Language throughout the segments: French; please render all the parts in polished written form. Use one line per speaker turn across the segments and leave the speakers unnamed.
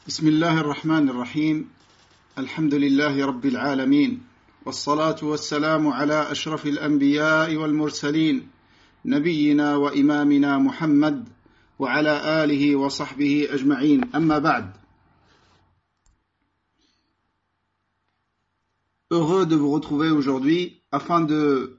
بسم الله الرحمن الرحيم الحمد لله رب العالمين والصلاة والسلام على أشرف الأنبياء والمرسلين نبينا وإمامنا محمد وعلى آله وصحبه أجمعين أما بعد. Heureux de vous retrouver aujourd'hui afin de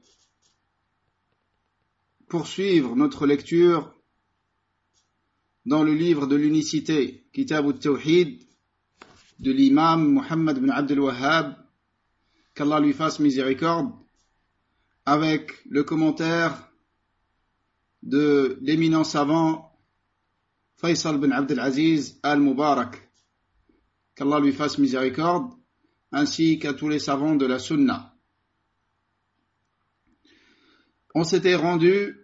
poursuivre notre lecture dans le livre de l'unicité, Kitab al-Tawhid, de l'imam Muhammad ibn Abd al-Wahhab, qu'Allah lui fasse miséricorde, avec le commentaire de l'éminent savant Faisal ibn Abd al-Aziz al-Mubarak, qu'Allah lui fasse miséricorde, ainsi qu'à tous les savants de la Sunna. On s'était rendu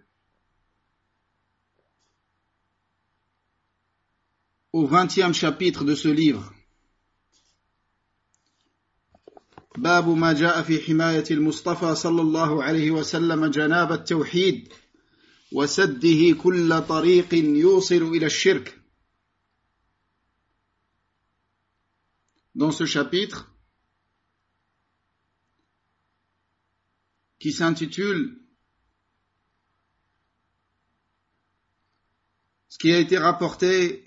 au 20e chapitre de ce livre. باب ما جاء في حماية المصطفى صلى الله عليه وسلم جناب التوحيد وسده كل طريق يوصل إلى الشرك. Dans ce chapitre qui s'intitule ce qui a été rapporté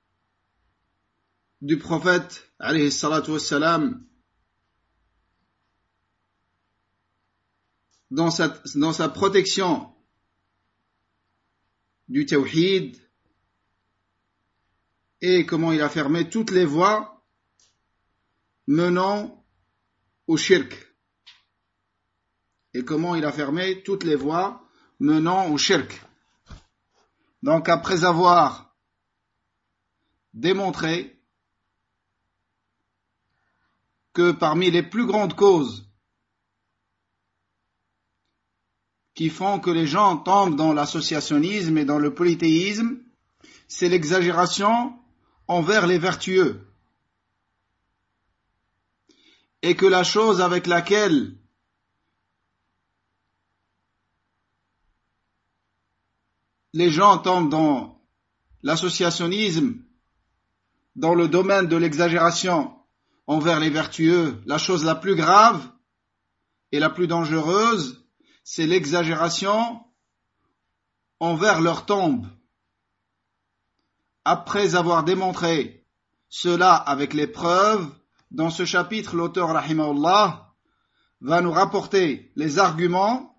du prophète alayhi salatu wassalam dans sa protection du tawhid et comment il a fermé toutes les voies menant au shirk. Et comment il a fermé toutes les voies menant au shirk. Donc après avoir démontré que parmi les plus grandes causes qui font que les gens tombent dans l'associationnisme et dans le polythéisme, c'est l'exagération envers les vertueux. Et que la chose avec laquelle les gens tombent dans l'associationnisme, dans le domaine de l'exagération envers les vertueux, la chose la plus grave et la plus dangereuse, c'est l'exagération envers leur tombe. Après avoir démontré cela avec les preuves, dans ce chapitre, l'auteur, rahimahullah, va nous rapporter les arguments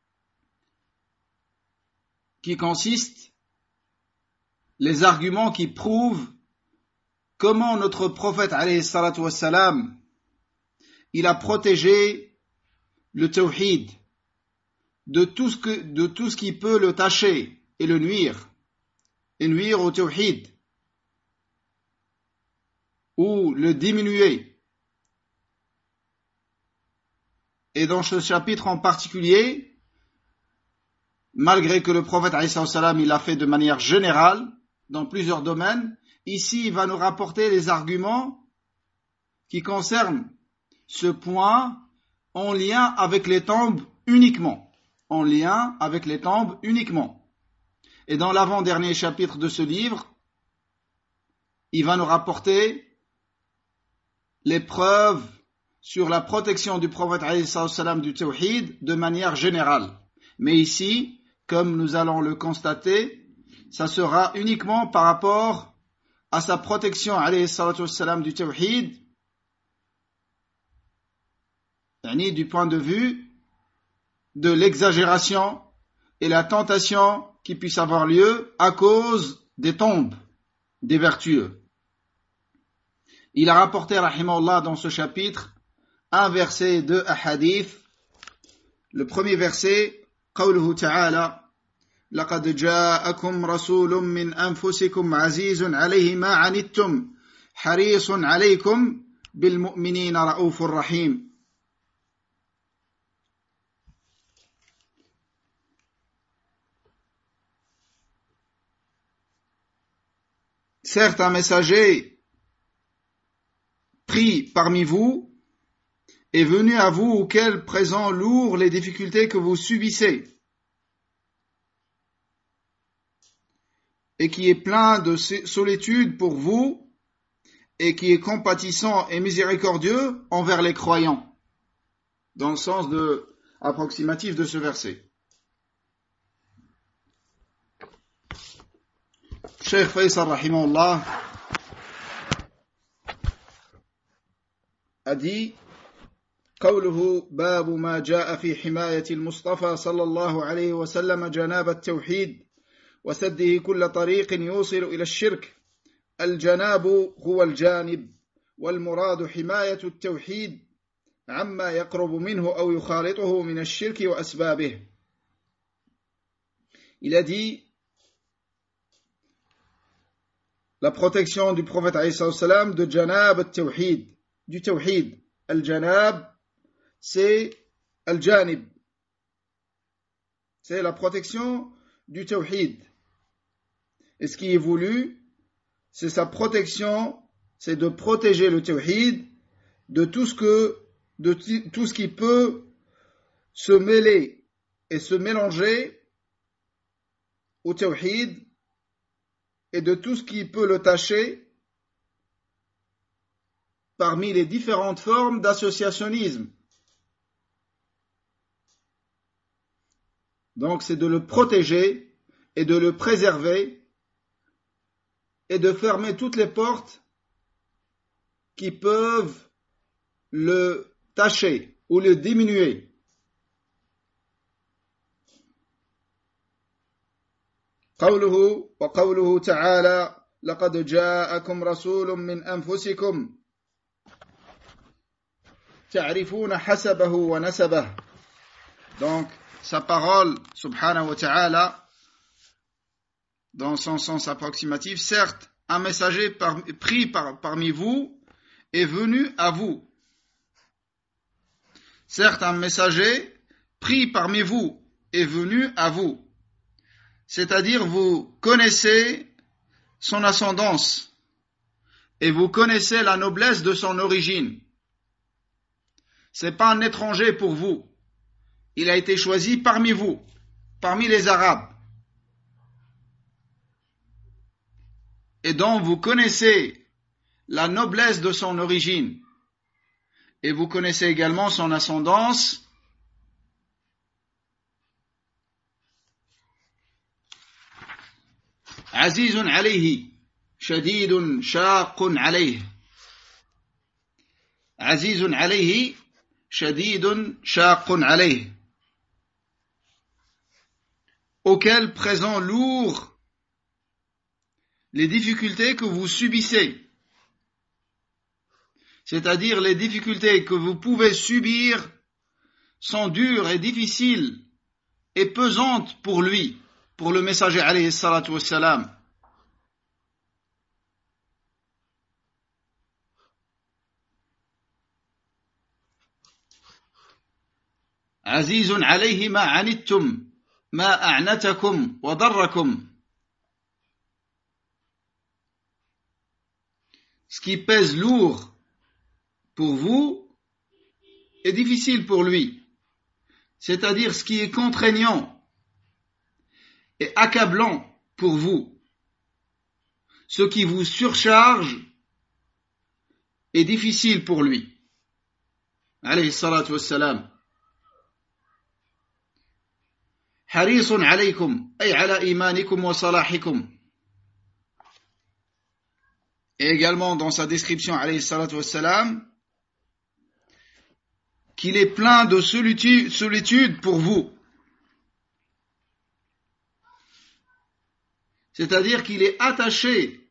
qui consistent, les arguments qui prouvent comment notre prophète, alayhi salatu wassalam, il a protégé le tawhid de tout ce qui peut le tâcher et le nuire au tawhid, ou le diminuer. Et dans ce chapitre en particulier, malgré que le prophète, alayhi salatu wassalam, il l'a fait de manière générale, dans plusieurs domaines, ici, il va nous rapporter les arguments qui concernent ce point en lien avec les tombes uniquement. En lien avec les tombes uniquement. Et dans l'avant-dernier chapitre de ce livre, il va nous rapporter les preuves sur la protection du prophète alayhi salam du tawhid de manière générale. Mais ici, comme nous allons le constater, ça sera uniquement par rapport à sa protection alayhi salam du tawhid, du point de vue de l'exagération et la tentation qui puisse avoir lieu à cause des tombes des vertueux. Il a rapporté, rahimahullah, dans ce chapitre, un verset et deux hadiths. Le premier verset, قوله تعالى لقد جاءكم رسول من أنفسكم عزيز عليه ما عنتم حريص عليكم بالمؤمنين رؤوف رحيم. Certes, un messager pris parmi vous est venu à vous auquel présent lourd les difficultés que vous subissez et qui est plein de solitude pour vous et qui est compatissant et miséricordieux envers les croyants, dans le sens approximatif de ce verset. Cheikh Faisal rahimahullah a dit قوله باب ما جاء في حماية المصطفى صلى الله عليه وسلم جناب التوحيد وسده كل طريق يوصل إلى الشرك. الجناب هو الجانب، والمراد حماية التوحيد عما يقرب منه أو يخالطه من الشرك وأسبابه. Il a dit la protection du prophète alayhi salam de janab al-tawhid, du tawhid. Al-janab, c'est al-janib, c'est la protection du tawhid. Et ce qui est voulu, c'est sa protection, c'est de protéger le tawhid de tout ce qui peut se mêler et se mélanger au tawhid et de tout ce qui peut le tacher parmi les différentes formes d'associationnisme. Donc c'est de le protéger et de le préserver et de fermer toutes les portes qui peuvent le tacher ou le diminuer. قوله وقوله تعالى لقد جاءكم رسول من أنفسكم تعرفون حسبه ونسبه. Donc sa parole subhanahu wa ta'ala dans son sens approximatif, certes un messager pris parmi vous est venu à vous. Certes un messager pris parmi vous est venu à vous. C'est-à-dire vous connaissez son ascendance et vous connaissez la noblesse de son origine. C'est pas un étranger pour vous. Il a été choisi parmi vous, parmi les Arabes. Et donc vous connaissez la noblesse de son origine. Et vous connaissez également son ascendance. عزيز عليه شديد شاق عليه. عزيز عليه شديد شاق عليه. Auquel présent lourd les difficultés que vous subissez. C'est-à-dire les difficultés que vous pouvez subir sont dures et difficiles et pesantes pour lui, pour le messager alayhi salatu wassalam. عزيز عليه ما عنتم ما أعنتكم وضركم. Ce qui pèse lourd pour vous est difficile pour lui. C'est-à-dire ce qui est contraignant et accablant pour vous. Ce qui vous surcharge est difficile pour lui. Alayhi salatu wassalam. حريص عليكم أي على إيمانكم وصلاحكم. Et également dans sa description alayhi salatu wassalam, qu'il est plein de solitude pour vous. C'est-à-dire qu'il est attaché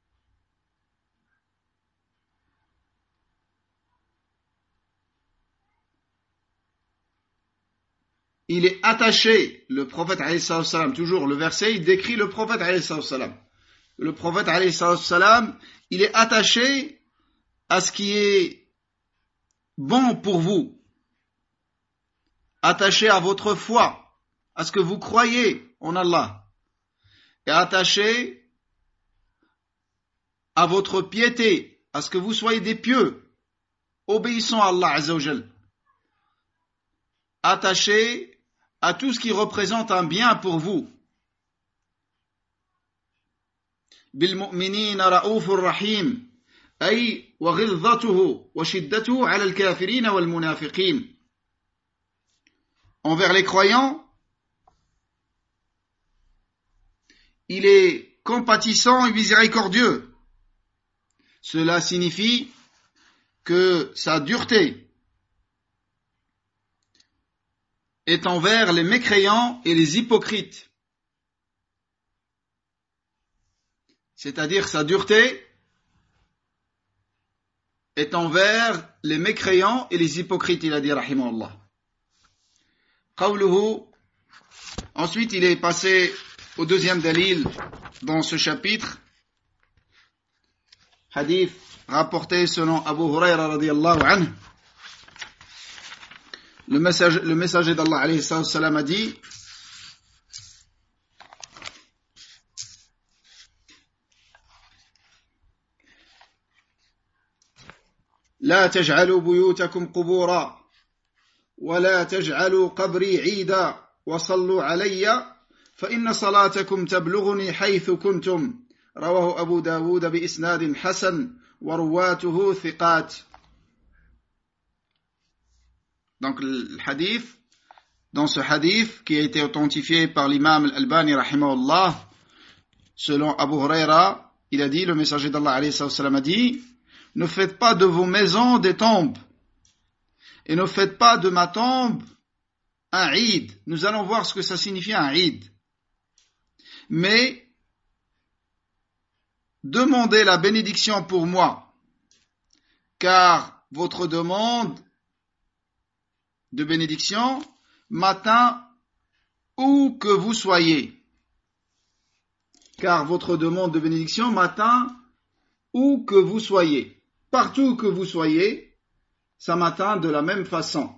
le prophète alayhi salam, toujours le verset, il décrit le prophète alayhi salam. Le prophète alayhi salam, il est attaché à ce qui est bon pour vous, attaché à votre foi, à ce que vous croyez en Allah, et attaché à votre piété, à ce que vous soyez des pieux, obéissant à Allah Azza wa Jal, attaché à tout ce qui représente un bien pour vous. Bil mu'minina ra'ufur rahim, أي وغلظته وشدته على الكافرين والمنافقين. Envers les croyants, il est compatissant et miséricordieux. Cela signifie que sa dureté est envers les mécréants et les hypocrites. C'est-à-dire sa dureté est envers les mécréants et les hypocrites, il a dit rahimahullah. Qawluhu. Ensuite, il est passé au deuxième dalil dans ce chapitre. Hadith rapporté selon Abu Hurayra radiyallahu anhu. Le messager d'Allah alayhi salam a dit: لا تجعلوا بيوتكم قبورا ولا تجعلوا قبري عيدا وصلوا علي فإن صلاتكم تبلغني حيث كنتم. رواه أبو داود بإسناد حسن ورواته ثقات. Donc le hadith, dans ce hadith qui a été authentifié par l'imam al-Albani rahimahullah, selon Abu Hurayra, il a dit, le messager d'Allah alayhi salam a dit: ne faites pas de vos maisons des tombes, et ne faites pas de ma tombe un Eid. Nous allons voir ce que ça signifie un Eid. Mais demandez la bénédiction pour moi, car votre demande de bénédiction m'atteint où que vous soyez. Car votre demande de bénédiction m'atteint où que vous soyez. Partout que vous soyez, ça m'atteint de la même façon.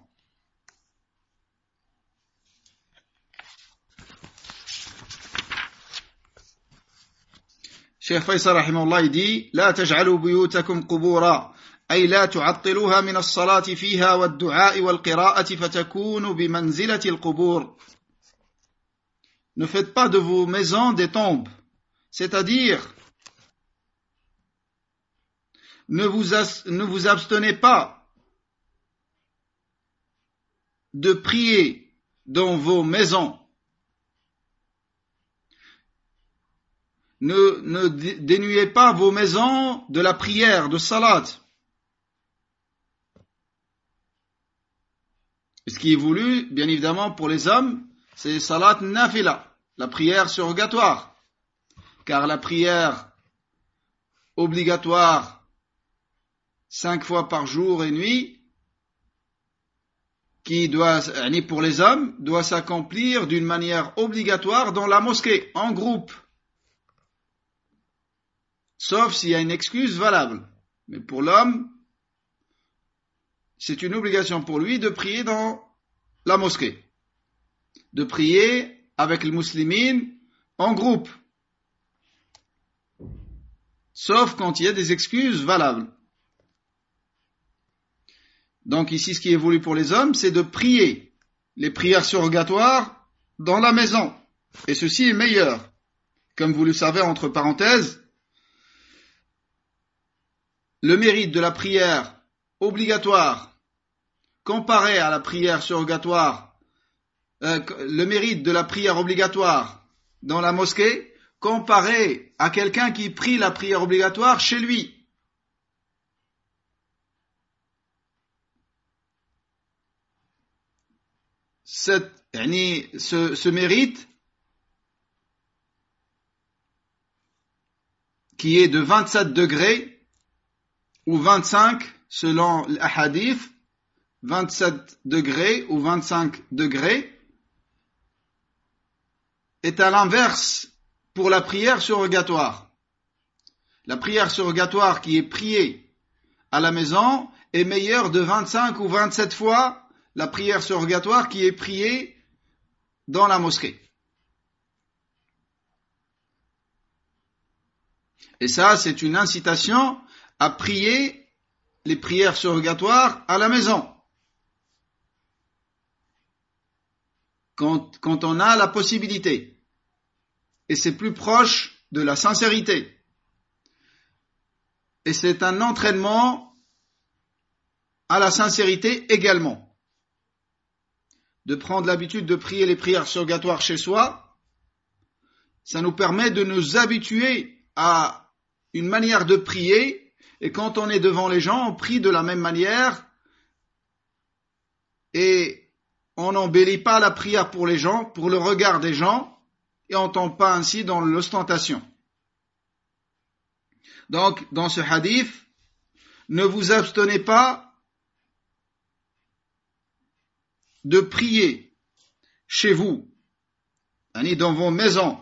Cheikh Faisal rahimahullah il dit: لا تجعلوا بيوتكم قبورا أي لا تعطلوها من الصلاة فيها والدعاء والقراءة فتكون بمنزلة القبور. Ne faites pas de vos maisons des tombes, c'est-à-dire ne vous abstenez pas de prier dans vos maisons. Ne dénuez pas vos maisons de la prière, de salat. Ce qui est voulu, bien évidemment, pour les hommes, c'est salat nafila, la prière surrogatoire. Car la prière obligatoire 5 fois par jour et nuit, qui doit, pour les hommes, doit s'accomplir d'une manière obligatoire dans la mosquée, en groupe. Sauf s'il y a une excuse valable. Mais pour l'homme, c'est une obligation pour lui de prier dans la mosquée. De prier avec les musulmans en groupe. Sauf quand il y a des excuses valables. Donc ici, ce qui est voulu pour les hommes, c'est de prier les prières surrogatoires dans la maison. Et ceci est meilleur. Comme vous le savez, entre parenthèses, le mérite de la prière obligatoire comparé à la prière surrogatoire, le mérite de la prière obligatoire dans la mosquée comparé à quelqu'un qui prie la prière obligatoire chez lui. Ce mérite qui est de 27 degrés ou 25 selon l'ahadith, 27 degrés ou 25 degrés, est à l'inverse pour la prière surrogatoire. La prière surrogatoire qui est priée à la maison est meilleure de 25 ou 27 fois la prière surrogatoire qui est priée dans la mosquée. Et ça, c'est une incitation à prier les prières surrogatoires à la maison. Quand on a la possibilité. Et c'est plus proche de la sincérité. et c'est un entraînement à la sincérité également. De prendre l'habitude de prier les prières surrogatoires chez soi, ça nous permet de nous habituer à une manière de prier, et quand on est devant les gens, on prie de la même manière, et on n'embellit pas la prière pour les gens, pour le regard des gens, et on ne tombe pas ainsi dans l'ostentation. Donc, dans ce hadith, ne vous abstenez pas de prier chez vous, dans vos maisons.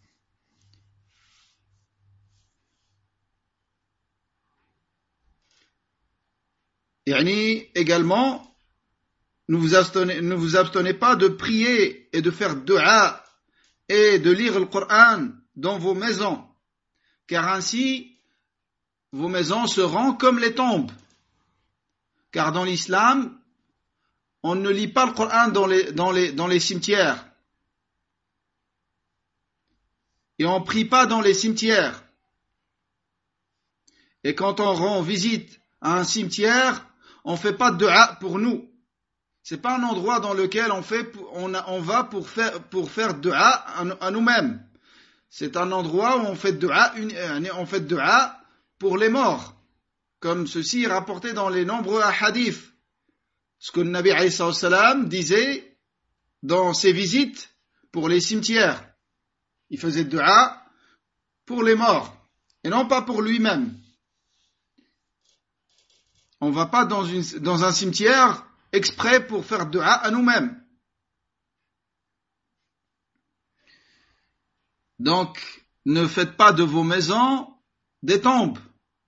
Également, ne vous abstenez pas de prier et de faire dua et de lire le Coran dans vos maisons, car ainsi, vos maisons seront comme les tombes. Car dans l'islam, on ne lit pas le Coran dans les cimetières. Et on ne prie pas dans les cimetières. Et quand on rend visite à un cimetière, on ne fait pas de dua pour nous. C'est pas un endroit dans lequel on va pour faire dua à nous-mêmes. C'est un endroit où on fait dua pour les morts. Comme ceci est rapporté dans les nombreux hadiths. Ce que le Nabi alayhi salam disait dans ses visites pour les cimetières. Il faisait dua pour les morts et non pas pour lui-même. On ne va pas dans un cimetière exprès pour faire dua à nous-mêmes. Donc, ne faites pas de vos maisons des tombes.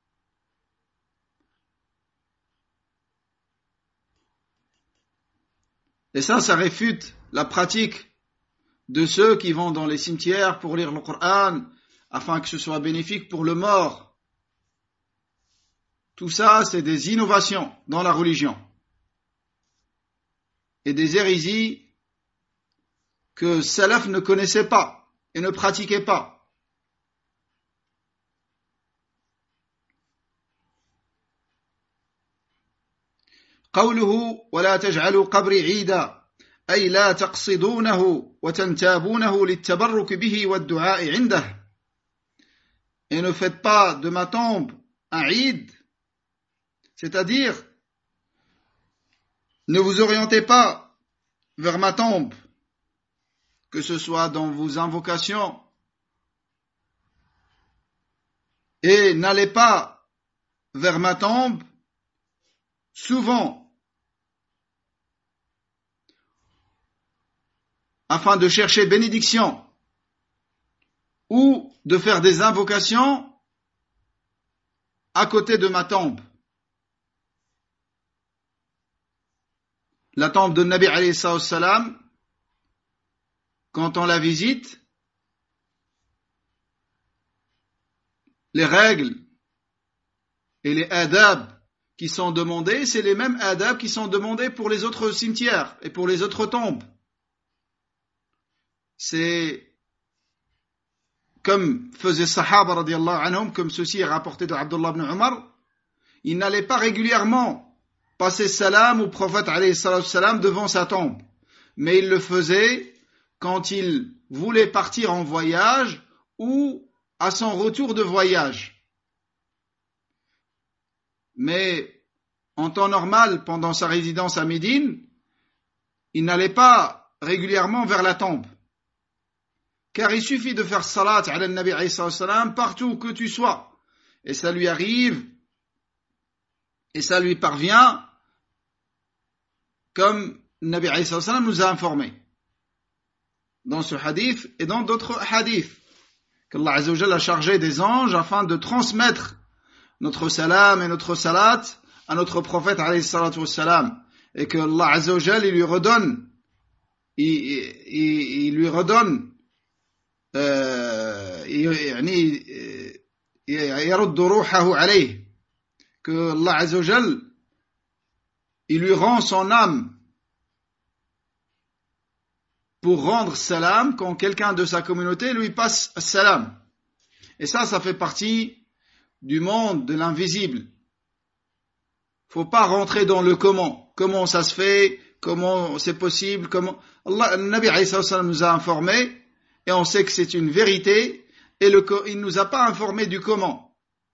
Et ça réfute la pratique de ceux qui vont dans les cimetières pour lire le Coran, afin que ce soit bénéfique pour le mort. Tout ça, c'est des innovations dans la religion. Et des hérésies que Salaf ne connaissaient pas et ne pratiquaient pas. قوله ولا تجعلوا قبري عيدا أي لا تقصدونه وتنتابونه للتبرك به والدعاء عنده. Et ne faites pas de ma tombe un Eid, c'est-à-dire ne vous orientez pas vers ma tombe, que ce soit dans vos invocations, et n'allez pas vers ma tombe souvent, afin de chercher bénédiction ou de faire des invocations à côté de ma tombe. La tombe de Nabi alayhi salam, quand on la visite, les règles et les adab qui sont demandés, c'est les mêmes adab qui sont demandés pour les autres cimetières et pour les autres tombes. C'est comme faisaient Sahaba radiallahu anhum, comme ceci est rapporté de Abdullah ibn Umar, ils n'allaient pas régulièrement passer salam au prophète alayhi salam devant sa tombe, mais ils le faisaient quand il voulait partir en voyage ou à son retour de voyage. Mais en temps normal, pendant sa résidence à Médine, il n'allait pas régulièrement vers la tombe. Car il suffit de faire salat ala nabi alayhi salam partout où que tu sois. Et ça lui arrive, et ça lui parvient, comme Nabi alayhi salam nous a informé. Dans ce hadith et dans d'autres hadiths. Qu'Allah Azza wa Jalla a chargé des anges afin de transmettre notre salam et notre salat à notre prophète alayhi salatu wassalam. Et que Allah Azza wa Jalla, il lui redonne يرد روحه عليه, que Allah Azza wa Jalla, il lui rend son âme pour rendre salam quand quelqu'un de sa communauté lui passe salam. Et ça fait partie du monde de l'invisible. Faut pas rentrer dans le comment. Comment ça se fait, comment c'est possible, comment... Allah, le Nabi alayhi salam nous a informés, et on sait que c'est une vérité, et il nous a pas informé du comment.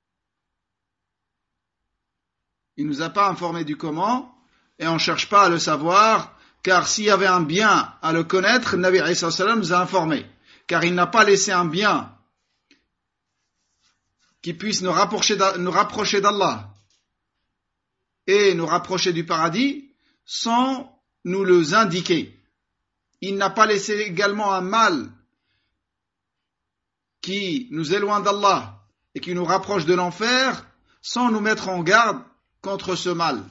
Il nous a pas informé du comment, et on cherche pas à le savoir, car s'il y avait un bien à le connaître, le Nabi alayhi salam nous a informés. Car il n'a pas laissé un bien qui puisse nous rapprocher d'Allah et nous rapprocher du paradis sans nous le indiquer. Il n'a pas laissé également un mal qui nous éloigne d'Allah et qui nous rapproche de l'enfer sans nous mettre en garde contre ce mal,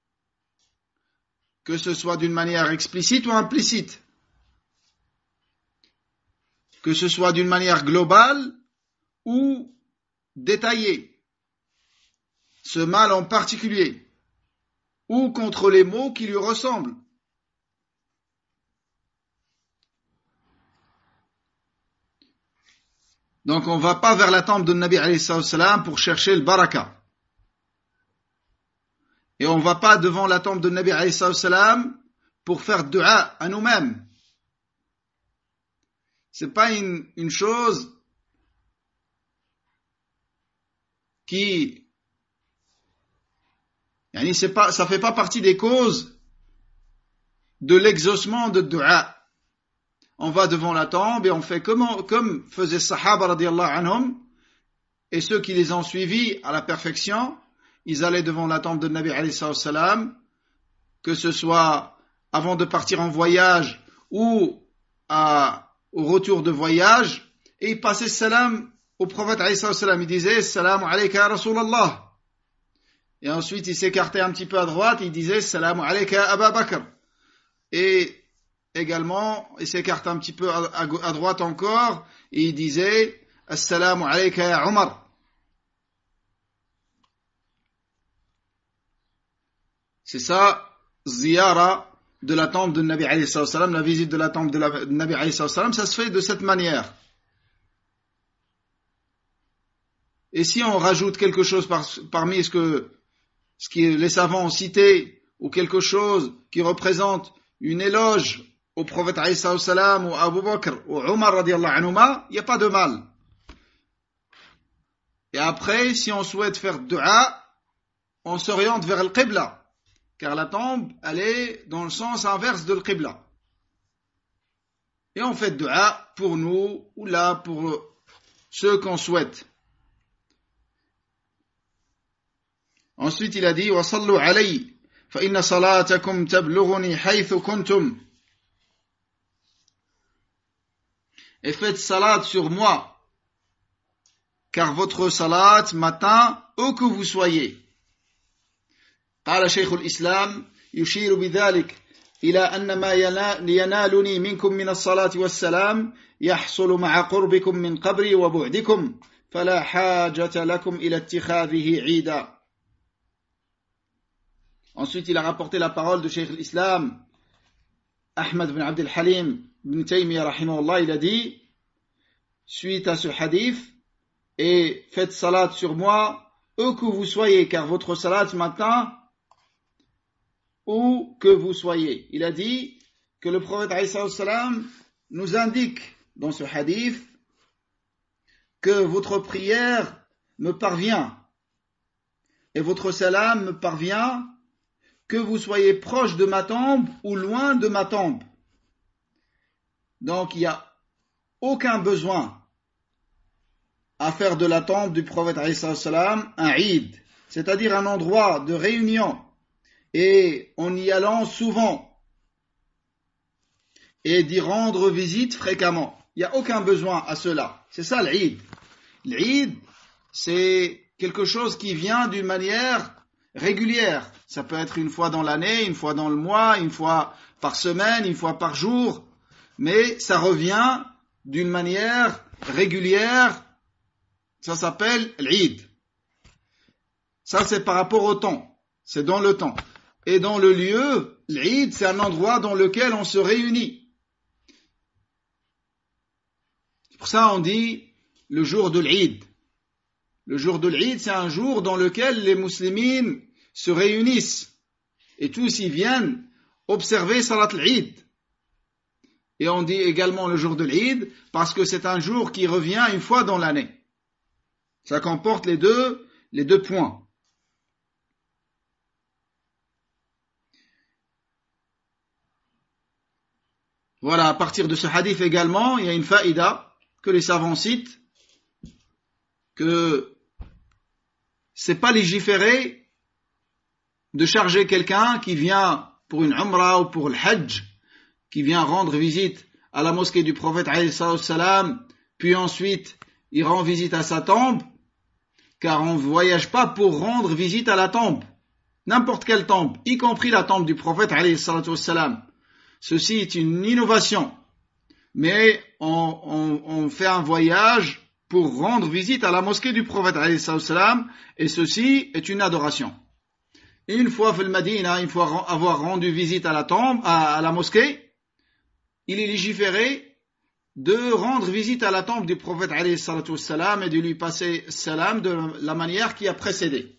que ce soit d'une manière explicite ou implicite, que ce soit d'une manière globale ou détaillée, ce mal en particulier, ou contre les mots qui lui ressemblent. Donc on ne va pas vers la tombe de Nabi alayhi salam pour chercher le baraka. Et on ne va pas devant la tombe de Nabi alayhi salam pour faire dua à nous-mêmes. C'est pas une chose qui, ça fait pas partie des causes de l'exaucement de dua. On va devant la tombe et on fait comme faisaient les Sahaba radiyallahu anhum et ceux qui les ont suivis à la perfection. Ils allaient devant la tombe de Nabi alayhi salam, que ce soit avant de partir en voyage ou au retour de voyage, et ils passaient salam au prophète alayhi salam. Ils disaient Salam alayka ya Rasulallah. Et ensuite ils s'écartaient un petit peu à droite, ils disaient Salam alayka Aba Bakr. Et également, ils s'écartent un petit peu à droite encore, et ils disaient Assalamu alayka ya Umar. C'est ça, ziyara de la tombe de Nabi alayhi salam, la visite de la tombe de Nabi alayhi salam, ça se fait de cette manière. Et si on rajoute quelque chose parmi ce que les savants ont cité, ou quelque chose qui représente une éloge au prophète alayhi salam, ou Abu Bakr, ou Omar radiyallahu anhuma, il n'y a pas de mal. Et après, si on souhaite faire dua, on s'oriente vers le qibla. Car la tombe, elle est dans le sens inverse de l'Qibla. Et on fait dua pour nous, ou là, pour ceux qu'on souhaite. Ensuite, il a dit, وَصَلُّوا عَلَيْهِ فَإِنَّ صَلَاتَكُمْ تَبْلُغُنِي حَيْثُ كُنْتُمْ. Et faites salat sur moi, car votre salat m'atteint où que vous soyez. قال شيخ الإسلام يشير بذلك إلى أن ما ينالني منكم من الصلاة والسلام يحصل مع قربكم من قبري وبعدكم فلا حاجة لكم إلى اتخاذه عيدا. Ensuite, il a rapporté la parole de Cheikh l'Islam Ahmad ibn Abd al-Halim ibn Taymiyyah rahimahullah. Il a dit, suite à ce hadith, et faites salat sur moi où que vous soyez, car votre salat m'atteint où que vous soyez. Il a dit que le prophète alayhi salam nous indique dans ce hadith que votre prière me parvient et votre salam me parvient que vous soyez proche de ma tombe ou loin de ma tombe. Donc il n'y a aucun besoin à faire de la tombe du prophète alayhi salam un Eid, c'est-à-dire un endroit de réunion, et en y allant souvent et d'y rendre visite fréquemment. Il n'y a aucun besoin à cela. C'est ça l'Eid. L'Eid, c'est quelque chose qui vient d'une manière régulière. Ça peut être une fois dans l'année, une fois dans le mois, une fois par semaine, une fois par jour, mais ça revient d'une manière régulière. Ça s'appelle l'Eid. Ça, c'est par rapport au temps. C'est dans le temps. Et dans le lieu, l'Eid, c'est un endroit dans lequel on se réunit. C'est pour ça on dit le jour de l'Eid. Le jour de l'Eid, c'est un jour dans lequel les musulmans se réunissent et tous y viennent observer Salat l'Eid. Et on dit également le jour de l'Eid parce que c'est un jour qui revient une fois dans l'année. Ça comporte les deux points. Voilà, à partir de ce hadith également, il y a une faïda que les savants citent, que c'est pas légiféré de charger quelqu'un qui vient pour une umrah ou pour le hajj, qui vient rendre visite à la mosquée du prophète alayhi salam, puis ensuite il rend visite à sa tombe, car on ne voyage pas pour rendre visite à la tombe, n'importe quelle tombe, y compris la tombe du prophète alayhi salam. Ceci est une innovation, mais on fait un voyage pour rendre visite à la mosquée du prophète alayhi salam, et ceci est une adoration. Une fois fait le Madina, une fois avoir rendu visite à la tombe, à la mosquée, il est légiféré de rendre visite à la tombe du prophète alayhi salam et de lui passer salam de la manière qui a précédé.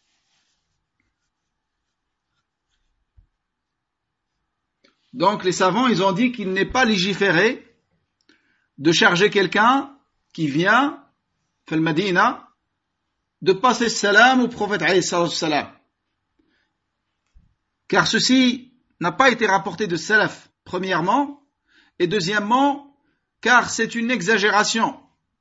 Donc les savants, ils ont dit qu'il n'est pas légiféré de charger quelqu'un qui vient, fait le Madina, de passer salam au prophète alayhi salam. Car ceci n'a pas été rapporté de salaf, premièrement, et deuxièmement, car c'est une exagération.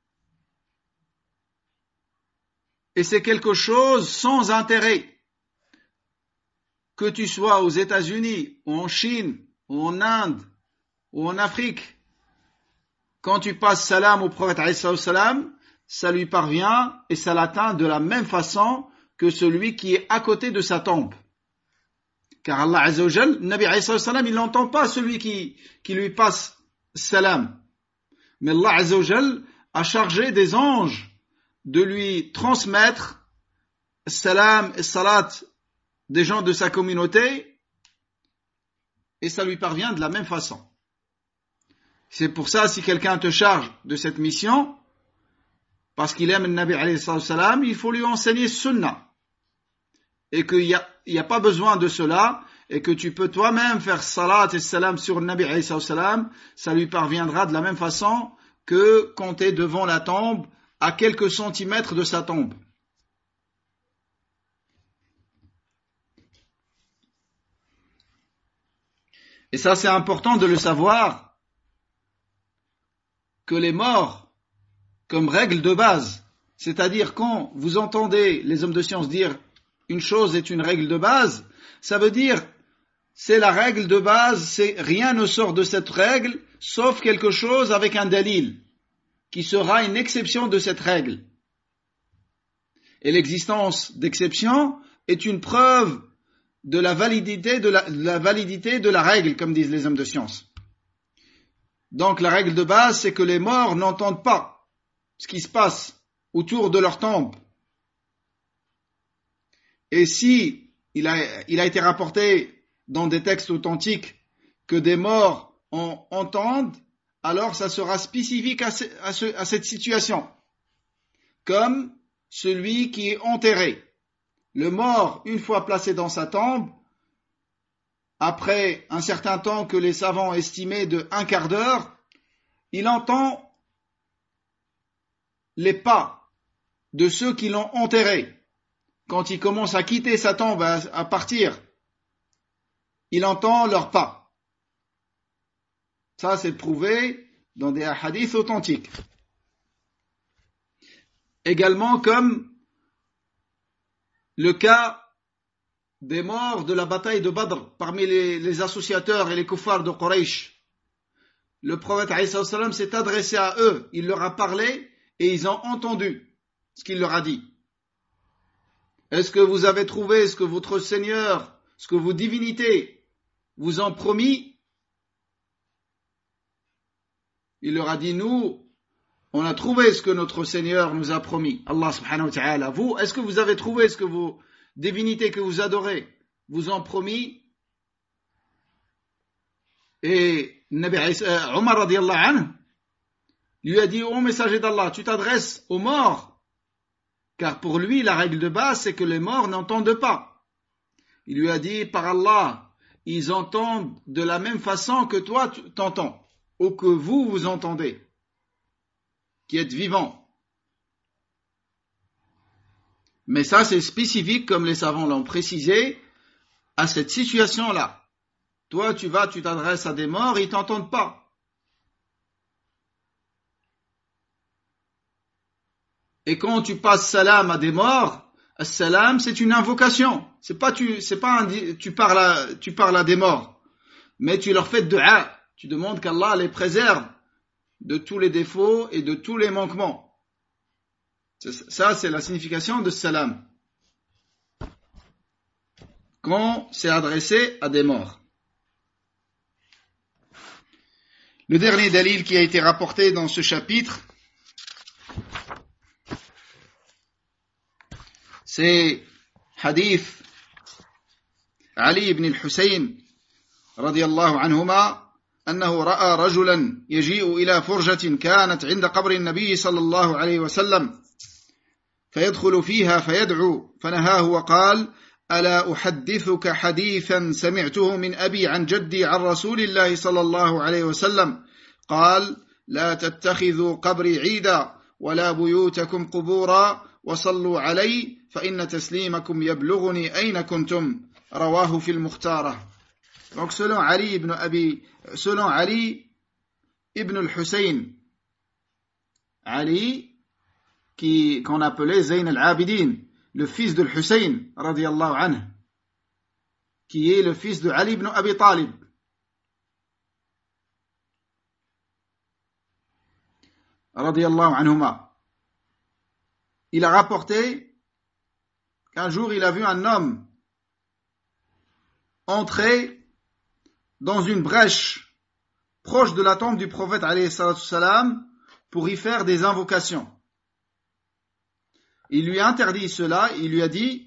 Et c'est quelque chose sans intérêt. Que tu sois aux États-Unis, ou en Chine, ou en Inde, ou en Afrique, quand tu passes salam au prophète alayhi salam, ça lui parvient et ça l'atteint de la même façon que celui qui est à côté de sa tombe. Car Allah Azza wa Jal, Nabi alayhi salam, il n'entend pas celui qui lui passe salam. Mais Allah Azza wa Jal a chargé des anges de lui transmettre salam et salat des gens de sa communauté, et ça lui parvient de la même façon. C'est pour ça, si quelqu'un te charge de cette mission, parce qu'il aime le Nabi alayhi salam, il faut lui enseigner sunnah. Et qu'il n'y a pas besoin de cela, et que tu peux toi-même faire salat et salam sur le Nabi alayhi salam, ça lui parviendra de la même façon que quand tu es devant la tombe, à quelques centimètres de sa tombe. Et ça, c'est important de le savoir, que les morts, comme règle de base, c'est-à-dire quand vous entendez les hommes de science dire une chose est une règle de base, ça veut dire c'est la règle de base, c'est rien ne sort de cette règle sauf quelque chose avec un dalil qui sera une exception de cette règle. Et l'existence d'exception est une preuve de la validité de la règle, comme disent les hommes de science. Donc la règle de base, c'est que les morts n'entendent pas ce qui se passe autour de leur tombe. Et si il a été rapporté dans des textes authentiques que des morts entendent, alors ça sera spécifique à cette situation. Comme celui qui est enterré. Le mort, une fois placé dans sa tombe, après un certain temps que les savants estimaient de 1/4 d'heure, il entend les pas de ceux qui l'ont enterré. Quand il commence à quitter sa tombe, à partir, il entend leurs pas. Ça, c'est prouvé dans des hadiths authentiques. Également comme le cas des morts de la bataille de Badr parmi les associateurs et les kuffars de Quraysh. Le prophète alayhi salam s'est adressé à eux, il leur a parlé et ils ont entendu ce qu'il leur a dit. Est-ce que vous avez trouvé ce que votre Seigneur, ce que vos divinités vous ont promis? Il leur a dit, nous, on a trouvé ce que notre Seigneur nous a promis. Allah subhanahu wa ta'ala. Vous, est-ce que vous avez trouvé ce que vos divinités que vous adorez vous ont promis? Et Omar radiallahu anhu lui a dit, ô messager d'Allah, tu t'adresses aux morts Car pour lui, la règle de base, c'est que les morts n'entendent pas. Il lui a dit, par Allah, ils entendent de la même façon que toi t'entends, ou que vous entendez, qui êtes vivants. Mais ça, c'est spécifique, comme les savants l'ont précisé, à cette situation-là. Toi, tu t'adresses à des morts, ils t'entendent pas. Et quand tu passes salam à des morts, salam, c'est une invocation. Tu parles à des morts. Mais tu leur fais dua. Tu demandes qu'Allah les préserve de tous les défauts et de tous les manquements. Ça, c'est la signification de salam. Quand c'est adressé à des morts. Le dernier dalil qui a été rapporté dans ce chapitre, c'est hadith Ali ibn al-Husayn radiyallahu anhuma أنه رأى رجلا يجيء إلى فرجة كانت عند قبر النبي صلى الله عليه وسلم فيدخل فيها فيدعو فنهاه وقال ألا أحدثك حديثا سمعته من أبي عن جدي عن رسول الله صلى الله عليه وسلم قال لا تتخذوا قبري عيدا ولا بيوتكم قبورا وصلوا علي فإن تسليمكم يبلغني أين كنتم رواه في المختارة. Donc selon Ali ibn al-Husayn, Ali qu'on appelait Zayn al-Abidin, le fils de Hussein radiyallahu anhu, qui est le fils de Ali ibn Abi Talib. Radiyallahu anhuma. Il a rapporté qu'un jour il a vu un homme entrer dans une brèche proche de la tombe du prophète alayhi salatu salam pour y faire des invocations. Il lui a interdit cela, il lui a dit: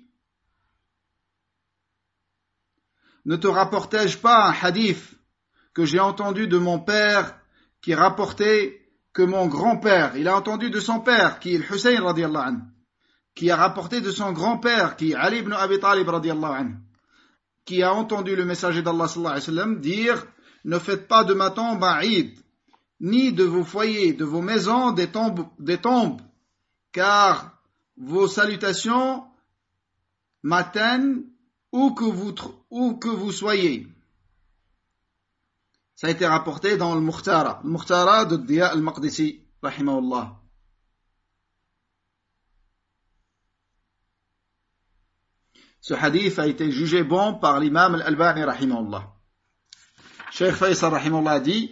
ne te rapportai-je pas un hadith que j'ai entendu de mon père qui rapportait que mon grand-père, il a entendu de son père qui est le Hussein radiyallahu anhu, qui a rapporté de son grand-père qui est Ali ibn Abi Talib radiyallahu anhu, qui a entendu le messager d'Allah sallallahu alayhi wa sallam dire: ne faites pas de ma tombe un Eid, ni de vos foyers, de vos maisons des tombes, car vos salutations m'atteignent où que vous soyez. Ça a été rapporté dans le Mukhtara de Diya al-Maqdisi, rahimahullah. Ce hadith a été jugé bon par l'imam al-Albani, rahimahullah. Cheikh Faisal, rahimahullah, dit: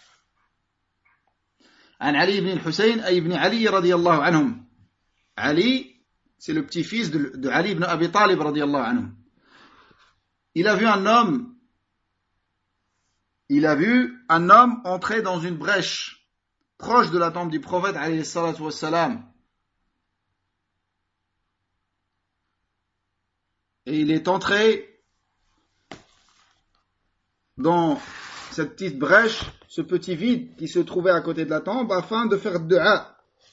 عن علي بن الحسين أي ابن علي رضي الله عنهم. Ali, c'est le petit-fils de Ali ibn Abi Talib radiyallahu anhu. Il a vu un homme entrer dans une brèche proche de la tombe du prophète alayhi salatu wassalam. Et il est entré dans cette petite brèche, ce petit vide qui se trouvait à côté de la tombe, afin de faire dua.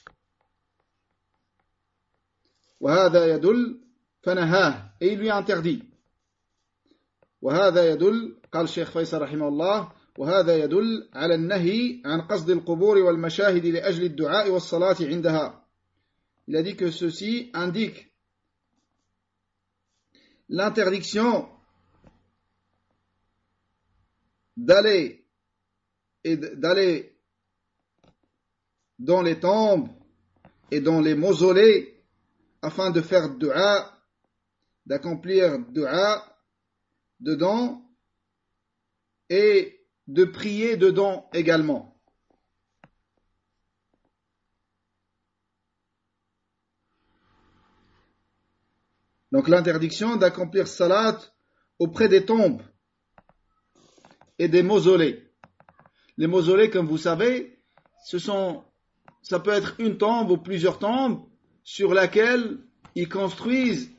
وهذا يدل فنهاه, et il lui a interdit. وهذا يدل, قال الشيخ فيصل رحمه الله, وهذا يدل على النهي عن قصد القبور والمشاهد لأجل الدعاء والصلاة عندها. Il a dit que ceci indique l'interdiction d'aller dans les tombes et dans les mausolées afin de faire dua, d'accomplir dua dedans et de prier dedans également. Donc l'interdiction d'accomplir salat auprès des tombes et des mausolées. Les mausolées, comme vous savez, ça peut être une tombe ou plusieurs tombes sur laquelle ils construisent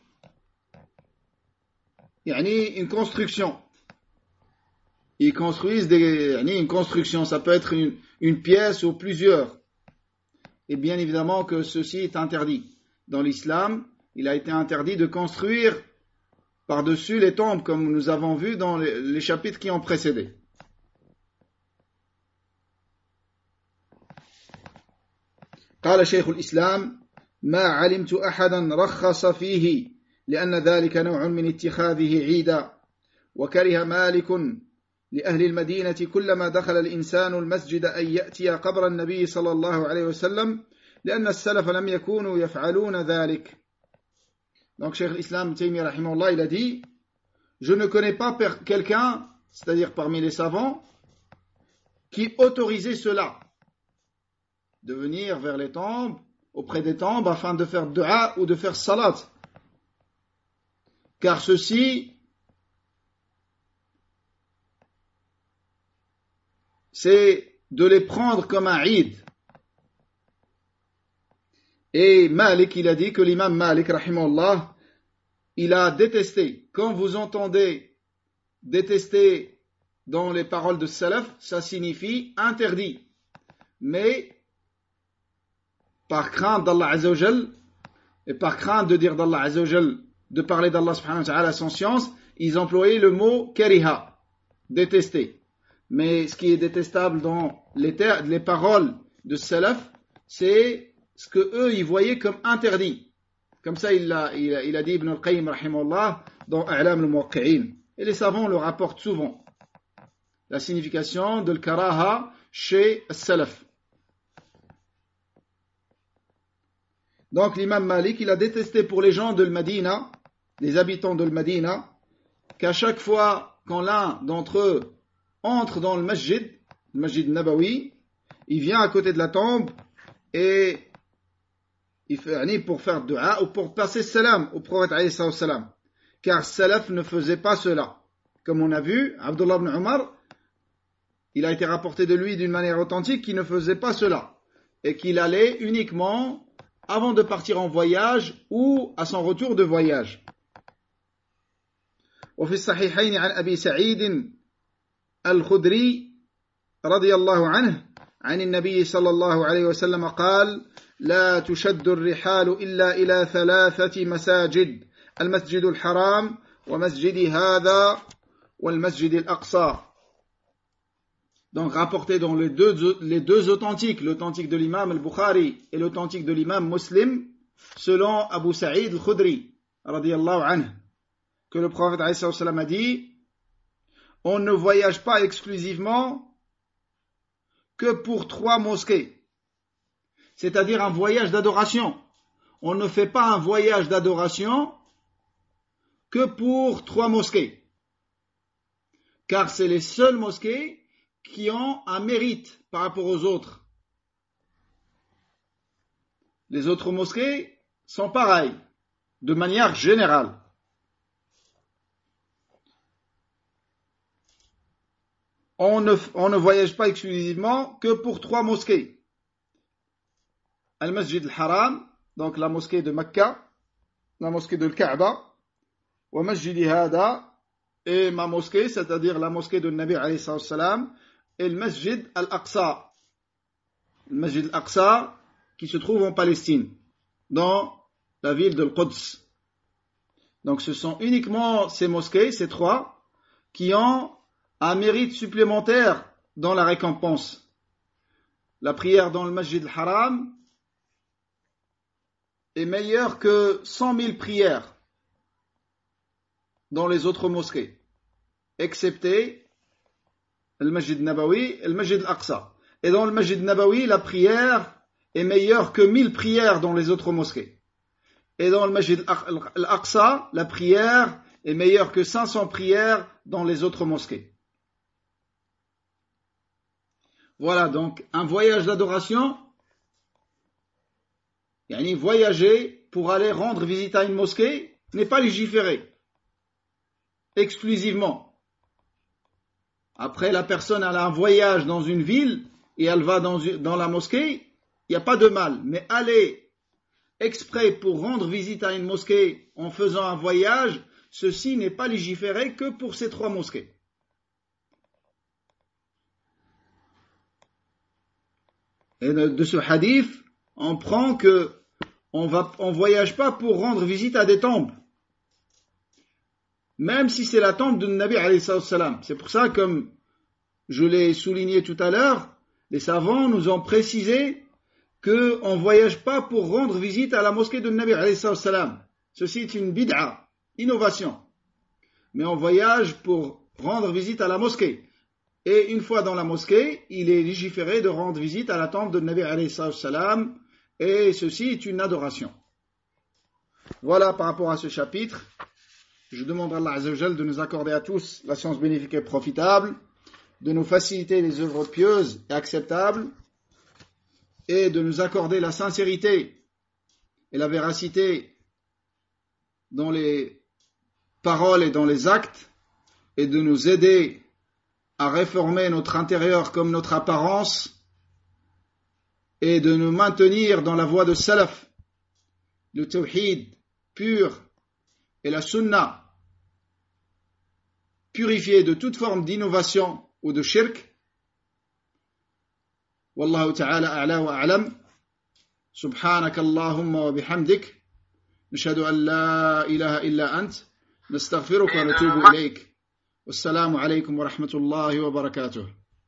une construction. Ils construisent une construction, ça peut être une pièce ou plusieurs. Et bien évidemment que ceci est interdit. dans l'islam, il a été interdit de construire par-dessus les tombes, comme nous avons vu dans les chapitres qui ont précédé. قال شيخ الإسلام ما علمت أحدا رخص فيه لأن ذلك نوع من اتخاذه عيدا وكره مالك لأهل المدينة كلما دخل الإنسان المسجد أن يأتي قبر النبي صلى الله عليه وسلم لأن السلف لم يكونوا يفعلون ذلك. Donc Cheikh l'Islam Taymi rahimahullah, il a dit, je ne connais pas quelqu'un, c'est-à-dire parmi les savants, qui autorisait cela, de venir vers les tombes, auprès des tombes, afin de faire dua ou de faire salat. Car ceci, c'est de les prendre comme un Eid. Et Malik, il a dit que l'imam Malik, rahimahullah, il a détesté. Quand vous entendez détester dans les paroles de Salaf, ça signifie interdit. Mais, par crainte d'Allah Azza wa Jal, et par crainte de dire d'Allah Azza wa Jal, de parler d'Allah subhanahu wa ta'ala sans science, ils employaient le mot kariha, détester. Mais ce qui est détestable dans les paroles de Salaf, c'est ce que eux ils voyaient comme interdit. Comme ça il a dit Ibn al-Qayyim rahimahullah dans A'lam al-Muwaqqi'in. Et les savants le rapportent souvent. La signification de l'karaha chez Salaf. Donc l'imam Malik, il a détesté pour les gens de Medina, les habitants de Medina, qu'à chaque fois quand l'un d'entre eux entre dans le masjid Nabawi, il vient à côté de la tombe et il fait pour faire dua ou pour passer salam au prophète alayhi salam. Car Salaf ne faisait pas cela. Comme on a vu, Abdullah ibn Umar, il a été rapporté de lui d'une manière authentique qu'il ne faisait pas cela. Et qu'il allait uniquement avant de partir en voyage ou à son retour de voyage. وفي الصحيحين عن أبي سعيد الخدري رضي الله عنه عن النبي صلى الله عليه وسلم قال لا تشد الرحال إلا إلى 3 مساجد المسجد الحرام ومسجد هذا والمسجد الأقصى. Donc rapporté dans les deux authentiques, l'authentique de l'imam al-Bukhari et l'authentique de l'imam Muslim, selon Abu Sa'id al-Khudri, radiyallahu anhu, que le prophète alayhi salam a dit, on ne voyage pas exclusivement que pour 3 mosquées, c'est-à-dire un voyage d'adoration. On ne fait pas un voyage d'adoration que pour 3 mosquées, car c'est les seules mosquées qui ont un mérite par rapport aux autres. Les autres mosquées sont pareilles, de manière générale. On ne voyage pas exclusivement que pour 3 mosquées. Al-Masjid al-Haram, donc la mosquée de Mecca, la mosquée de Kaaba, wa Masjid Hada, et ma mosquée, c'est-à-dire la mosquée de Nabi alayhi salam, et le Masjid al-Aqsa. Le Masjid al-Aqsa qui se trouve en Palestine, dans la ville de Al-Quds. Donc ce sont uniquement ces mosquées, ces 3, qui ont un mérite supplémentaire dans la récompense. La prière dans le Masjid al-Haram est meilleure que 100 000 prières dans les autres mosquées, excepté le Masjid Nabawi et le Masjid al-Aqsa. Et dans le Masjid Nabawi, la prière est meilleure que 1000 prières dans les autres mosquées. Et dans le Masjid al-Aqsa, la prière est meilleure que 500 prières dans les autres mosquées. Voilà, donc un voyage d'adoration, voyager pour aller rendre visite à une mosquée, n'est pas légiféré exclusivement. Après, la personne elle a un voyage dans une ville et elle va dans la mosquée, il n'y a pas de mal. Mais aller exprès pour rendre visite à une mosquée en faisant un voyage, ceci n'est pas légiféré que pour ces 3 mosquées. Et de ce hadith, on prend que on voyage pas pour rendre visite à des tombes. Même si c'est la tombe de Nabi alayhi salam. C'est pour ça, comme je l'ai souligné tout à l'heure, les savants nous ont précisé qu'on ne voyage pas pour rendre visite à la mosquée de Nabi alayhi salam. Ceci est une bid'a, innovation. Mais on voyage pour rendre visite à la mosquée. Et une fois dans la mosquée, il est légiféré de rendre visite à la tombe de Nabi alayhi salam. Et ceci est une adoration. Voilà par rapport à ce chapitre. Je demande à Allah Azza wa Jal de nous accorder à tous la science bénéfique et profitable, de nous faciliter les œuvres pieuses et acceptables, et de nous accorder la sincérité et la véracité dans les paroles et dans les actes, et de nous aider à réformer notre intérieur comme notre apparence, et de nous maintenir dans la voie de salaf, le tawhid pur et la sunna purifié de toute forme d'innovation ou de shirk. Wallahu ta'ala a'la wa a'lam. Subhanaka Allahumma wa bihamdik. Nashhadu an la ilaha illa ant. Nastaghfiruka wa natubu ilayk. Wassalamu alaykum wa rahmatullahi wa barakatuh.